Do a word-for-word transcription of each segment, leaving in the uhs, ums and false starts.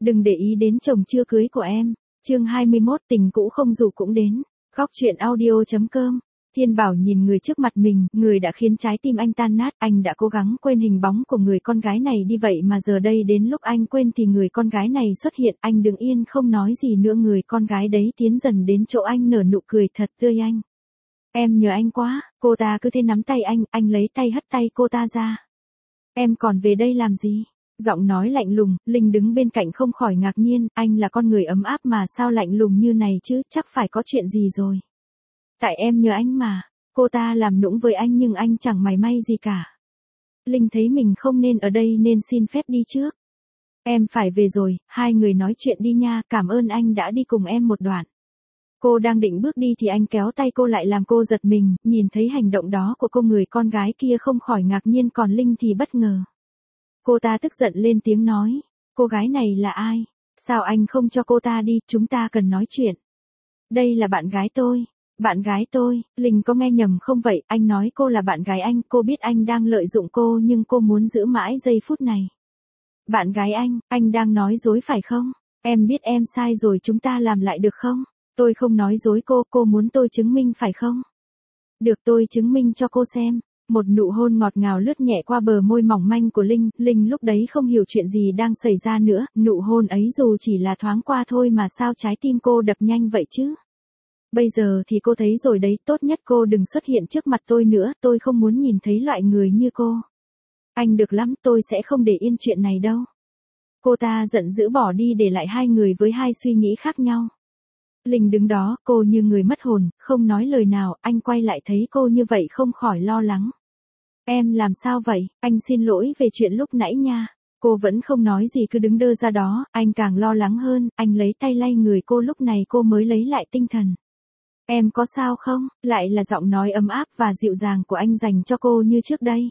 Đừng để ý đến chồng chưa cưới của em. Chương hai mươi mốt tình cũ không dù cũng đến. Góc truyện audio chấm com. Thiên Bảo nhìn người trước mặt mình, người đã khiến trái tim anh tan nát, anh đã cố gắng quên hình bóng của người con gái này đi vậy mà giờ đây đến lúc anh quên thì người con gái này xuất hiện, anh đứng yên không nói gì nữa, người con gái đấy tiến dần đến chỗ anh nở nụ cười thật tươi. Anh, em nhớ anh quá, cô ta cứ thế nắm tay anh, anh lấy tay hất tay cô ta ra. Em còn về đây làm gì? Giọng nói lạnh lùng, Linh đứng bên cạnh không khỏi ngạc nhiên, anh là con người ấm áp mà sao lạnh lùng như này chứ, chắc phải có chuyện gì rồi. Tại em nhớ anh mà, cô ta làm nũng với anh nhưng anh chẳng mảy may gì cả. Linh thấy mình không nên ở đây nên xin phép đi trước. Em phải về rồi, hai người nói chuyện đi nha, cảm ơn anh đã đi cùng em một đoạn. Cô đang định bước đi thì anh kéo tay cô lại làm cô giật mình, nhìn thấy hành động đó của cô, người con gái kia không khỏi ngạc nhiên, còn Linh thì bất ngờ. Cô ta tức giận lên tiếng nói, cô gái này là ai? Sao anh không cho cô ta đi, chúng ta cần nói chuyện. Đây là bạn gái tôi. Bạn gái tôi, Linh có nghe nhầm không vậy, anh nói cô là bạn gái anh, cô biết anh đang lợi dụng cô nhưng cô muốn giữ mãi giây phút này. Bạn gái anh, anh đang nói dối phải không? Em biết em sai rồi, chúng ta làm lại được không? Tôi không nói dối cô, cô muốn tôi chứng minh phải không? Được, tôi chứng minh cho cô xem. Một nụ hôn ngọt ngào lướt nhẹ qua bờ môi mỏng manh của Linh, Linh lúc đấy không hiểu chuyện gì đang xảy ra nữa, nụ hôn ấy dù chỉ là thoáng qua thôi mà sao trái tim cô đập nhanh vậy chứ? Bây giờ thì cô thấy rồi đấy, tốt nhất cô đừng xuất hiện trước mặt tôi nữa, tôi không muốn nhìn thấy loại người như cô. Anh được lắm, tôi sẽ không để yên chuyện này đâu. Cô ta giận dữ bỏ đi để lại hai người với hai suy nghĩ khác nhau. Linh đứng đó, cô như người mất hồn, không nói lời nào, anh quay lại thấy cô như vậy không khỏi lo lắng. Em làm sao vậy, anh xin lỗi về chuyện lúc nãy nha. Cô vẫn không nói gì cứ đứng đơ ra đó, anh càng lo lắng hơn, anh lấy tay lay người cô, lúc này cô mới lấy lại tinh thần. Em có sao không? Lại là giọng nói ấm áp và dịu dàng của anh dành cho cô như trước đây.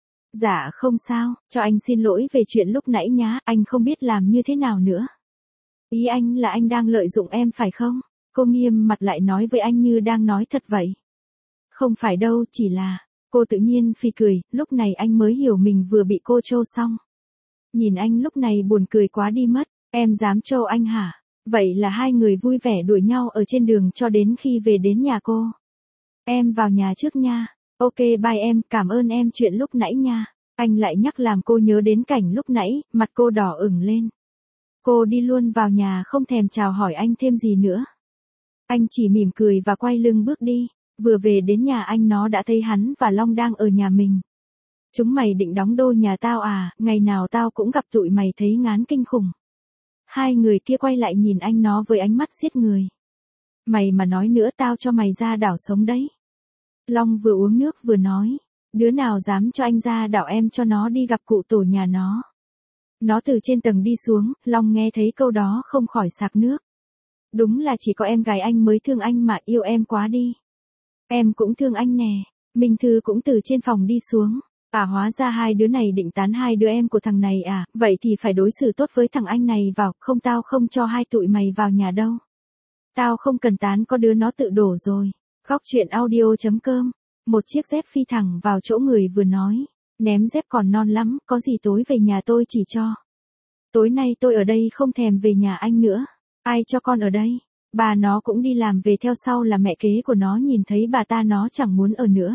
Dạ không sao, cho anh xin lỗi về chuyện lúc nãy nhá, anh không biết làm như thế nào nữa. Ý anh là anh đang lợi dụng em phải không? Cô nghiêm mặt lại nói với anh như đang nói thật vậy. Không phải đâu, chỉ là... Cô tự nhiên phì cười, lúc này anh mới hiểu mình vừa bị cô trêu xong. Nhìn anh lúc này buồn cười quá đi mất, em dám trêu anh hả? Vậy là hai người vui vẻ đuổi nhau ở trên đường cho đến khi về đến nhà cô. Em vào nhà trước nha. Ok bye em, cảm ơn em chuyện lúc nãy nha. Anh lại nhắc làm cô nhớ đến cảnh lúc nãy, mặt cô đỏ ửng lên. Cô đi luôn vào nhà không thèm chào hỏi anh thêm gì nữa. Anh chỉ mỉm cười và quay lưng bước đi. Vừa về đến nhà anh nó đã thấy hắn và Long đang ở nhà mình. Chúng mày định đóng đô nhà tao à, ngày nào tao cũng gặp tụi mày thấy ngán kinh khủng. Hai người kia quay lại nhìn anh nó với ánh mắt giết người. Mày mà nói nữa tao cho mày ra đảo sống đấy. Long vừa uống nước vừa nói, đứa nào dám cho anh ra đảo em cho nó đi gặp cụ tổ nhà nó. Nó từ trên tầng đi xuống, Long nghe thấy câu đó không khỏi sặc nước. Đúng là chỉ có em gái anh mới thương anh mà, yêu em quá đi. Em cũng thương anh nè. Minh Thư cũng từ trên phòng đi xuống. À hóa ra hai đứa này định tán hai đứa em của thằng này à, vậy thì phải đối xử tốt với thằng anh này vào, không tao không cho hai tụi mày vào nhà đâu. Tao không cần tán, có đứa nó tự đổ rồi. Góc truyện audio chấm com. Một chiếc dép phi thẳng vào chỗ người vừa nói. Ném dép còn non lắm, có gì tối về nhà tôi chỉ cho. Tối nay tôi ở đây không thèm về nhà anh nữa. Ai cho con ở đây? Bà nó cũng đi làm về, theo sau là mẹ kế của nó, nhìn thấy bà ta nó chẳng muốn ở nữa.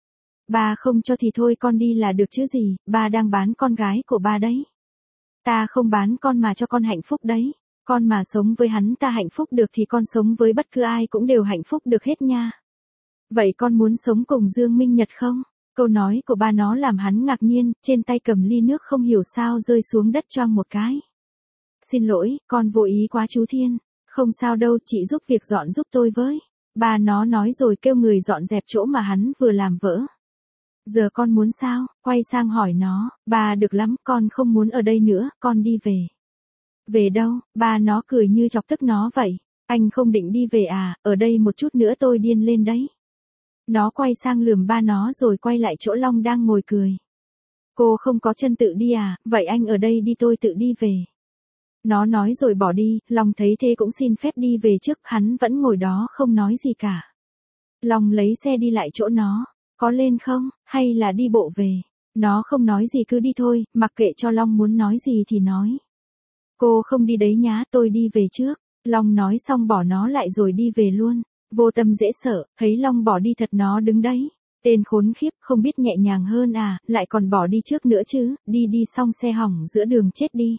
Bà không cho thì thôi con đi là được chứ gì, bà đang bán con gái của bà đấy. Ta không bán con mà cho con hạnh phúc đấy. Con mà sống với hắn ta hạnh phúc được thì con sống với bất cứ ai cũng đều hạnh phúc được hết nha. Vậy con muốn sống cùng Dương Minh Nhật không? Câu nói của ba nó làm hắn ngạc nhiên, trên tay cầm ly nước không hiểu sao rơi xuống đất choang một cái. Xin lỗi, con vô ý quá chú Thiên. Không sao đâu, chị giúp việc dọn giúp tôi với. Ba nó nói rồi kêu người dọn dẹp chỗ mà hắn vừa làm vỡ. Giờ con muốn sao? Quay sang hỏi nó, bà được lắm, con không muốn ở đây nữa, con đi về. Về đâu? Ba nó cười như chọc tức nó vậy. Anh không định đi về à, ở đây một chút nữa tôi điên lên đấy. Nó quay sang lườm ba nó rồi quay lại chỗ Long đang ngồi cười. Cô không có chân tự đi à, vậy anh ở đây đi tôi tự đi về. Nó nói rồi bỏ đi, Long thấy thế cũng xin phép đi về trước, hắn vẫn ngồi đó không nói gì cả. Long lấy xe đi lại chỗ nó, có lên không, hay là đi bộ về? Nó không nói gì cứ đi thôi, mặc kệ cho Long muốn nói gì thì nói. Cô không đi đấy nhá, tôi đi về trước. Long nói xong bỏ nó lại rồi đi về luôn. Vô Tâm dễ sợ, thấy Long bỏ đi thật nó đứng đấy. Tên khốn khiếp, không biết nhẹ nhàng hơn à, lại còn bỏ đi trước nữa chứ, đi đi xong xe hỏng giữa đường chết đi.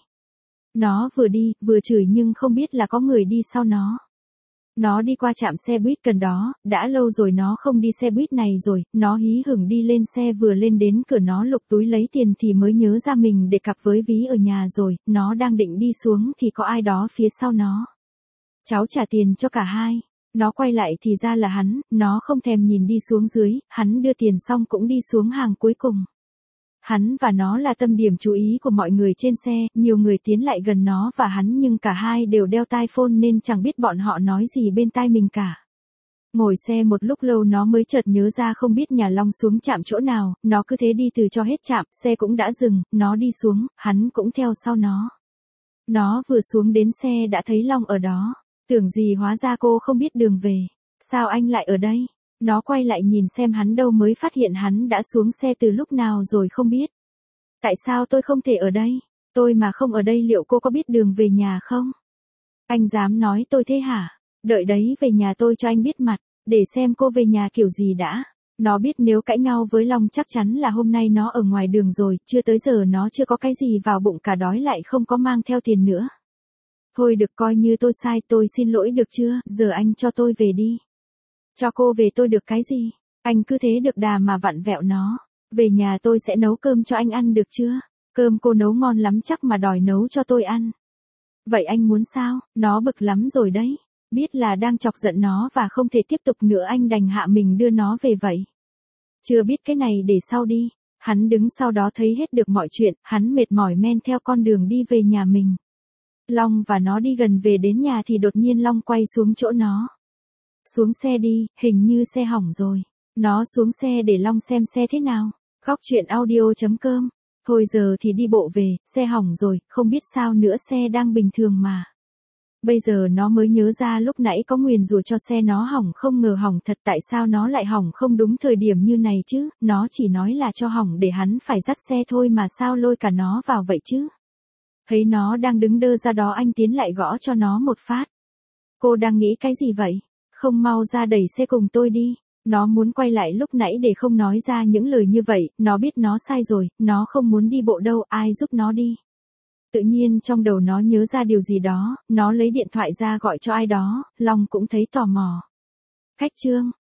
Nó vừa đi, vừa chửi nhưng không biết là có người đi sau nó. Nó đi qua trạm xe buýt gần đó, đã lâu rồi nó không đi xe buýt này rồi, nó hí hửng đi lên xe vừa lên đến cửa nó lục túi lấy tiền thì mới nhớ ra mình để cặp với ví ở nhà rồi, nó đang định đi xuống thì có ai đó phía sau nó. Cháu trả tiền cho cả hai. Nó quay lại thì ra là hắn, nó không thèm nhìn đi xuống dưới, hắn đưa tiền xong cũng đi xuống hàng cuối cùng. Hắn và nó là tâm điểm chú ý của mọi người trên xe, nhiều người tiến lại gần nó và hắn nhưng cả hai đều đeo tai phone nên chẳng biết bọn họ nói gì bên tai mình cả. Ngồi xe một lúc lâu nó mới chợt nhớ ra không biết nhà Long xuống trạm chỗ nào, nó cứ thế đi từ cho hết trạm, xe cũng đã dừng, nó đi xuống, hắn cũng theo sau nó. Nó vừa xuống đến xe đã thấy Long ở đó, tưởng gì hóa ra cô không biết đường về, sao anh lại ở đây? Nó quay lại nhìn xem hắn đâu mới phát hiện hắn đã xuống xe từ lúc nào rồi không biết. Tại sao tôi không thể ở đây? Tôi mà không ở đây liệu cô có biết đường về nhà không? Anh dám nói tôi thế hả? Đợi đấy về nhà tôi cho anh biết mặt, để xem cô về nhà kiểu gì đã. Nó biết nếu cãi nhau với Long chắc chắn là hôm nay nó ở ngoài đường rồi, chưa tới giờ nó chưa có cái gì vào bụng cả đói lại không có mang theo tiền nữa. Thôi được coi như tôi sai, tôi xin lỗi được chưa, giờ anh cho tôi về đi. Cho cô về tôi được cái gì? Anh cứ thế được đà mà vặn vẹo nó. Về nhà tôi sẽ nấu cơm cho anh ăn được chưa? Cơm cô nấu ngon lắm chắc mà đòi nấu cho tôi ăn. Vậy anh muốn sao? Nó bực lắm rồi đấy. Biết là đang chọc giận nó và không thể tiếp tục nữa anh đành hạ mình đưa nó về vậy. Chưa biết cái này để sau đi. Hắn đứng sau đó thấy hết được mọi chuyện, hắn mệt mỏi men theo con đường đi về nhà mình. Long và nó đi gần về đến nhà thì đột nhiên Long quay xuống chỗ nó. Xuống xe đi, hình như xe hỏng rồi. Nó xuống xe để Long xem xe thế nào. Khóc chuyện audio chấm com. Thôi giờ thì đi bộ về, xe hỏng rồi, không biết sao nữa xe đang bình thường mà. Bây giờ nó mới nhớ ra lúc nãy có nguyền rủa cho xe nó hỏng không ngờ hỏng thật tại sao nó lại hỏng không đúng thời điểm như này chứ, nó chỉ nói là cho hỏng để hắn phải dắt xe thôi mà sao lôi cả nó vào vậy chứ. Thấy nó đang đứng đơ ra đó anh tiến lại gõ cho nó một phát. Cô đang nghĩ cái gì vậy? Không mau ra đẩy xe cùng tôi đi. Nó muốn quay lại lúc nãy để không nói ra những lời như vậy, nó biết nó sai rồi, nó không muốn đi bộ đâu, ai giúp nó đi. Tự nhiên trong đầu nó nhớ ra điều gì đó, nó lấy điện thoại ra gọi cho ai đó, Long cũng thấy tò mò. Khách Trương,